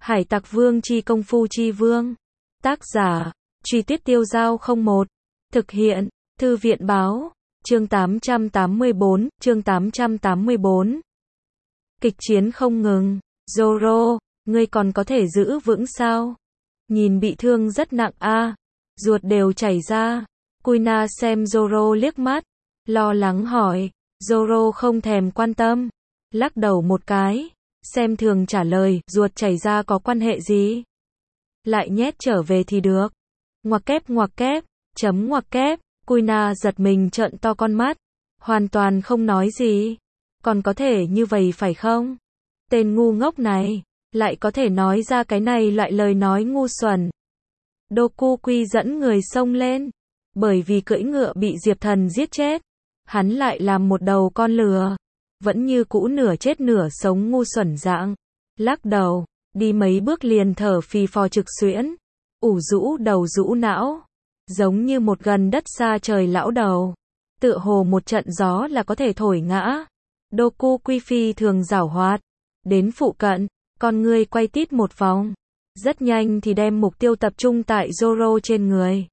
Hải Tặc Vương chi công phu chi vương. Tác giả, Truy Tuyết Tiêu Giao 01. Thực hiện, Thư viện Báo. Chương 884, chương 884. Kịch chiến không ngừng. Zoro, ngươi còn có thể giữ vững sao? Nhìn bị thương rất nặng a, ruột đều chảy ra. Kuina xem Zoro liếc mắt, lo lắng hỏi. Zoro không thèm quan tâm, lắc đầu một cái, xem thường trả lời, ruột chảy ra có quan hệ gì? Lại nhét trở về thì được. Ngoặc kép, chấm ngoặc kép. Kuina giật mình trợn to con mắt, hoàn toàn không nói gì. Còn có thể như vậy phải không? Tên ngu ngốc này, lại có thể nói ra cái này loại lời nói ngu xuẩn. Dokuki dẫn người xông lên, bởi vì cưỡi ngựa bị Diệp Thần giết chết, hắn lại làm một đầu con lừa, vẫn như cũ nửa chết nửa sống ngu xuẩn dạng. Lắc đầu, đi mấy bước liền thở phì phò trực xuyễn, ủ rũ đầu rũ não, giống như một gần đất xa trời lão đầu, tựa hồ một trận gió là có thể thổi ngã. Dokuki phi thường giảo hoạt, đến phụ cận, con ngươi quay tít một vòng, rất nhanh thì đem mục tiêu tập trung tại Zoro trên người.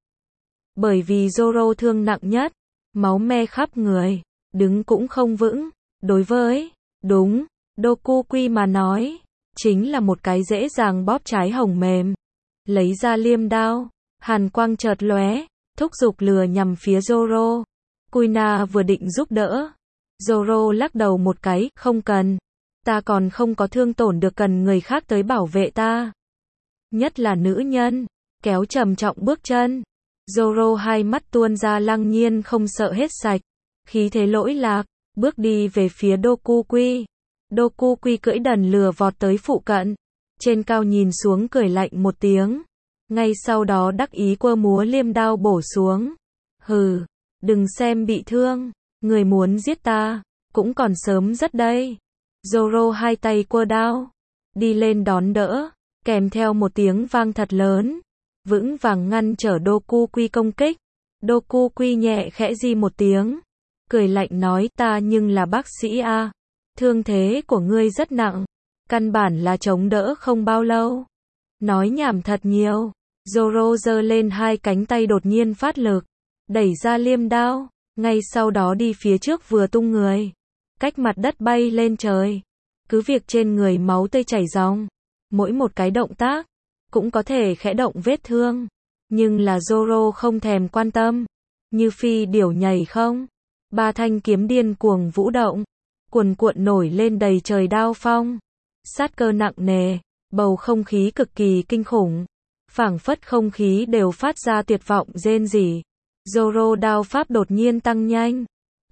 Bởi vì Zoro thương nặng nhất, máu me khắp người, đứng cũng không vững, đối với, đúng, Dokuki mà nói, chính là một cái dễ dàng bóp trái hồng mềm. Lấy ra liêm đao, hàn quang chợt lóe, thúc giục lừa nhằm phía Zoro. Kuina vừa định giúp đỡ, Zoro lắc đầu một cái, không cần, ta còn không có thương tổn được cần người khác tới bảo vệ ta. Nhất là nữ nhân, kéo trầm trọng bước chân. Zoro hai mắt tuôn ra lăng nhiên không sợ hết sạch, khí thế lỗi lạc, bước đi về phía Dokuki. Dokuki cưỡi đần lừa vọt tới phụ cận, trên cao nhìn xuống cười lạnh một tiếng, ngay sau đó đắc ý quơ múa liêm đao bổ xuống. Hừ, đừng xem bị thương, người muốn giết ta, cũng còn sớm rất đây. Zoro hai tay quơ đao, đi lên đón đỡ, kèm theo một tiếng vang thật lớn, vững vàng ngăn trở Dokuki công kích. Dokuki nhẹ khẽ di một tiếng, cười lạnh nói, ta nhưng là bác sĩ a, thương thế của ngươi rất nặng, căn bản là chống đỡ không bao lâu. Nói nhảm thật nhiều. Zoro giơ lên hai cánh tay đột nhiên phát lực, đẩy ra liêm đao, ngay sau đó đi phía trước vừa tung người, cách mặt đất bay lên trời. Cứ việc trên người máu tươi chảy ròng, mỗi một cái động tác cũng có thể khẽ động vết thương, nhưng là Zoro không thèm quan tâm, như phi điểu nhảy không. Ba thanh kiếm điên cuồng vũ động, cuồn cuộn nổi lên đầy trời đao phong, sát cơ nặng nề, bầu không khí cực kỳ kinh khủng, phảng phất không khí đều phát ra tuyệt vọng rên rỉ. Zoro đao pháp đột nhiên tăng nhanh,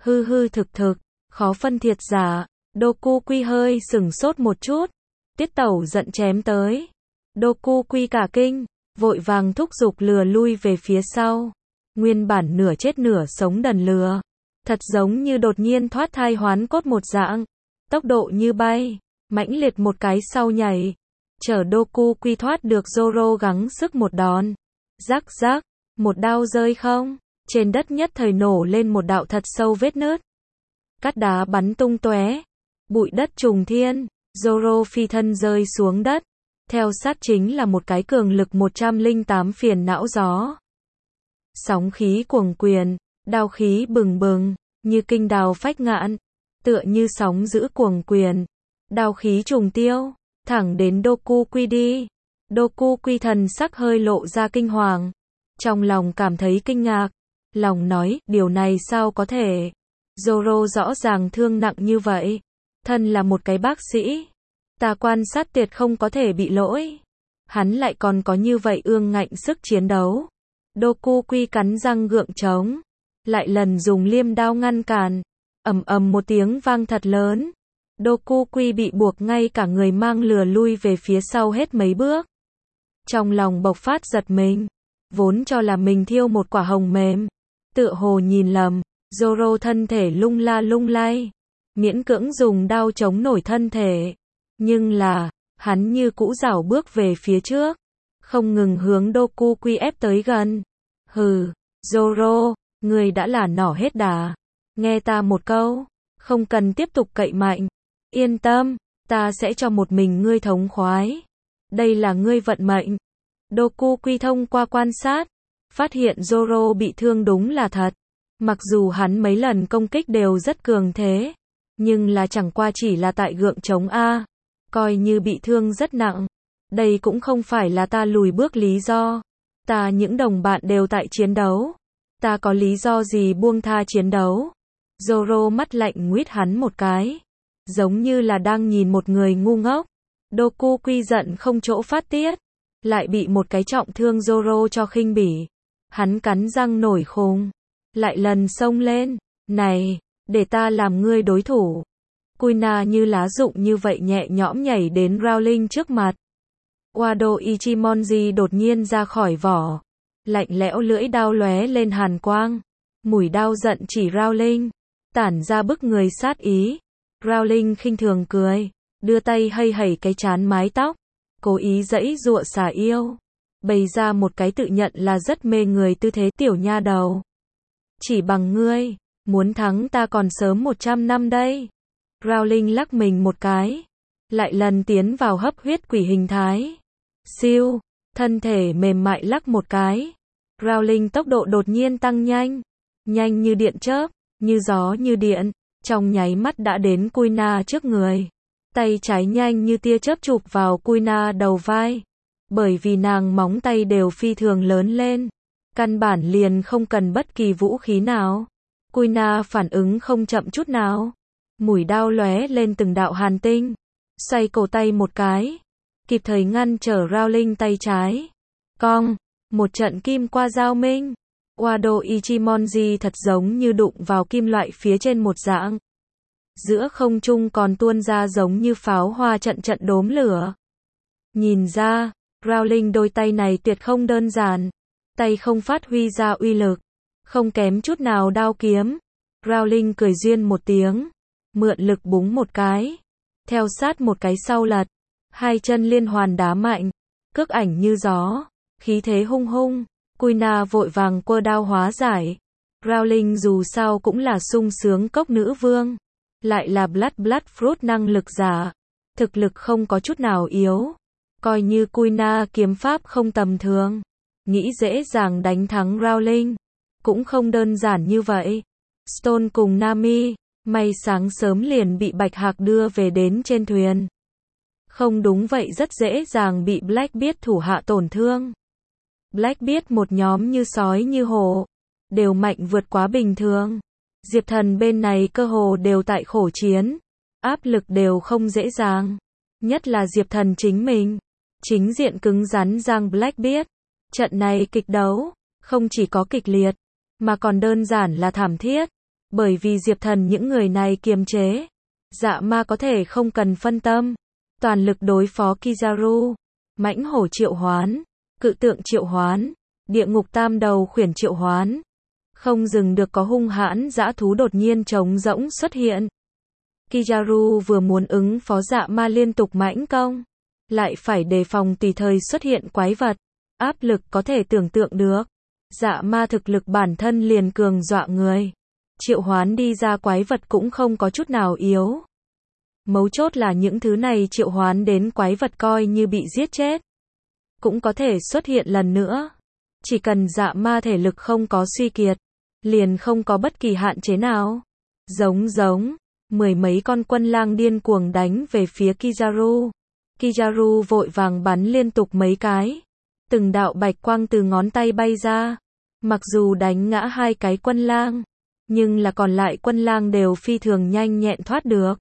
hư thực, khó phân thiệt giả. Dokuki hơi sửng sốt một chút, tiết tẩu giận chém tới. Dokuki cả kinh, vội vàng thúc giục lừa lui về phía sau. Nguyên bản nửa chết nửa sống đần lừa, thật giống như đột nhiên thoát thai hoán cốt một dạng, tốc độ như bay, mãnh liệt một cái sau nhảy, chở Dokuki thoát được. Zoro gắng sức một đòn, rắc, một đao rơi không, trên đất nhất thời nổ lên một đạo thật sâu vết nứt, cát đá bắn tung tóe, bụi đất trùng thiên. Zoro phi thân rơi xuống đất, theo sát chính là một cái cường lực 108 phiền não gió. Sóng khí cuồng quyền, đao khí bừng bừng, như kinh đào phách ngạn, tựa như sóng dữ cuồng quyền, đao khí trùng tiêu, thẳng đến Dokuki đi. Dokuki thần sắc hơi lộ ra kinh hoàng, trong lòng cảm thấy kinh ngạc, lòng nói, điều này sao có thể? Zoro rõ ràng thương nặng như vậy, thân là một cái bác sĩ, ta quan sát tuyệt không có thể bị lỗi, hắn lại còn có như vậy ương ngạnh sức chiến đấu. Dokuki cắn răng gượng chống, lại lần dùng liêm đao ngăn cản, ầm một tiếng vang thật lớn. Dokuki bị buộc ngay cả người mang lừa lui về phía sau hết mấy bước. Trong lòng bộc phát giật mình, vốn cho là mình thiêu một quả hồng mềm, tựa hồ nhìn lầm. Zoro thân thể lung la lung lay, miễn cưỡng dùng đao chống nổi thân thể, nhưng là, hắn như cũ rảo bước về phía trước, không ngừng hướng Dokuki ép tới gần. Hừ, Zoro, ngươi đã là nỏ hết đà, nghe ta một câu, không cần tiếp tục cậy mạnh, yên tâm, ta sẽ cho một mình ngươi thống khoái. Đây là ngươi vận mệnh. Dokuki thông qua quan sát, phát hiện Zoro bị thương đúng là thật. Mặc dù hắn mấy lần công kích đều rất cường thế, nhưng là chẳng qua chỉ là tại gượng chống A. Coi như bị thương rất nặng. Đây cũng không phải là ta lùi bước lý do. Ta những đồng bạn đều tại chiến đấu. Ta có lý do gì buông tha chiến đấu? Zoro mắt lạnh nguyết hắn một cái. Giống như là đang nhìn một người ngu ngốc. Dokuki giận không chỗ phát tiết. Lại bị một cái trọng thương Zoro cho khinh bỉ. Hắn cắn răng nổi khùng. Lại lần xông lên. Này, để ta làm ngươi đối thủ. Kuina như lá rụng như vậy nhẹ nhõm nhảy đến Rowling trước mặt. Wado Ichimonji đột nhiên ra khỏi vỏ. Lạnh lẽo lưỡi đao lóe lên hàn quang. Mũi đao giận chỉ Rowling. Tản ra bức người sát ý. Rowling khinh thường cười. Đưa tay hây hẩy cái trán mái tóc. Cố ý giãy giụa xả yêu. Bày ra một cái tự nhận là rất mê người tư thế tiểu nha đầu. Chỉ bằng ngươi, muốn thắng ta còn sớm 100 năm đây. Rowling lắc mình một cái. Lại lần tiến vào hấp huyết quỷ hình thái. Siêu, thân thể mềm mại lắc một cái. Rowling tốc độ đột nhiên tăng nhanh. Nhanh như điện chớp, như gió như điện. Trong nháy mắt đã đến Kuina trước người. Tay trái nhanh như tia chớp chụp vào Kuina đầu vai. Bởi vì nàng móng tay đều phi thường lớn lên. Căn bản liền không cần bất kỳ vũ khí nào. Kuina phản ứng không chậm chút nào. Mũi đao lóe lên từng đạo hàn tinh. Xoay cổ tay một cái. Kịp thời ngăn trở Rowling tay trái. Cong. Một trận kim qua giao minh. Wado Ichimonji thật giống như đụng vào kim loại phía trên một dạng. Giữa không trung còn tuôn ra giống như pháo hoa trận trận đốm lửa. Nhìn ra, Rowling đôi tay này tuyệt không đơn giản. Tay không phát huy ra uy lực. Không kém chút nào đao kiếm. Rowling cười duyên một tiếng. Mượn lực búng một cái. Theo sát một cái sau lật. Hai chân liên hoàn đá mạnh. Cước ảnh như gió. Khí thế hung hung. Kuina vội vàng quơ đao hóa giải. Rowling dù sao cũng là sung sướng cốc nữ vương. Lại là Blood Fruit năng lực giả. Thực lực không có chút nào yếu. Coi như Kuina kiếm pháp không tầm thường. Nghĩ dễ dàng đánh thắng Rowling. Cũng không đơn giản như vậy. Stone cùng Nami, may sáng sớm liền bị Bạch Hạc đưa về đến trên thuyền. Không đúng vậy rất dễ dàng bị Blackbeard thủ hạ tổn thương. Blackbeard một nhóm như sói như hổ. Đều mạnh vượt quá bình thường. Diệp Thần bên này cơ hồ đều tại khổ chiến. Áp lực đều không dễ dàng. Nhất là Diệp Thần chính mình. Chính diện cứng rắn giang Blackbeard. Trận này kịch đấu, không chỉ có kịch liệt, mà còn đơn giản là thảm thiết. Bởi vì Diệp Thần những người này kiềm chế. Dạ ma có thể không cần phân tâm. Toàn lực đối phó Kizaru. Mãnh hổ triệu hoán. Cự tượng triệu hoán. Địa ngục tam đầu khuyển triệu hoán. Không dừng được có hung hãn dã thú đột nhiên trống rỗng xuất hiện. Kizaru vừa muốn ứng phó dạ ma liên tục mãnh công. Lại phải đề phòng tùy thời xuất hiện quái vật. Áp lực có thể tưởng tượng được. Dạ ma thực lực bản thân liền cường dọa người. Triệu hoán đi ra quái vật cũng không có chút nào yếu. Mấu chốt là những thứ này triệu hoán đến quái vật coi như bị giết chết. Cũng có thể xuất hiện lần nữa. Chỉ cần dạ ma thể lực không có suy kiệt. Liền không có bất kỳ hạn chế nào. Giống. Mười mấy con quân lang điên cuồng đánh về phía Kizaru. Kizaru vội vàng bắn liên tục mấy cái. Từng đạo bạch quang từ ngón tay bay ra. Mặc dù đánh ngã hai cái quân lang. Nhưng là còn lại quân lang đều phi thường nhanh nhẹn thoát được.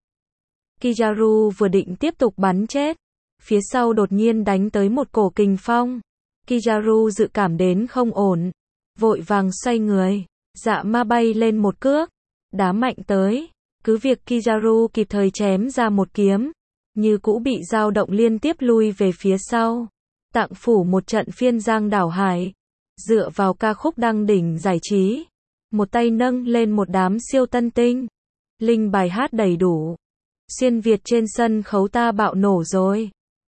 Kizaru vừa định tiếp tục bắn chết. Phía sau đột nhiên đánh tới một cổ kình phong. Kizaru dự cảm đến không ổn. Vội vàng xoay người. Dạ ma bay lên một cước. Đá mạnh tới. Cứ việc Kizaru kịp thời chém ra một kiếm. Như cũ bị dao động liên tiếp lui về phía sau. Tạng phủ một trận phiên giang đảo hải. Dựa vào ca khúc đăng đỉnh giải trí. Một tay nâng lên một đám siêu tân tinh. Linh bài hát đầy đủ. Xuyên Việt trên sân khấu ta bạo nổ rồi.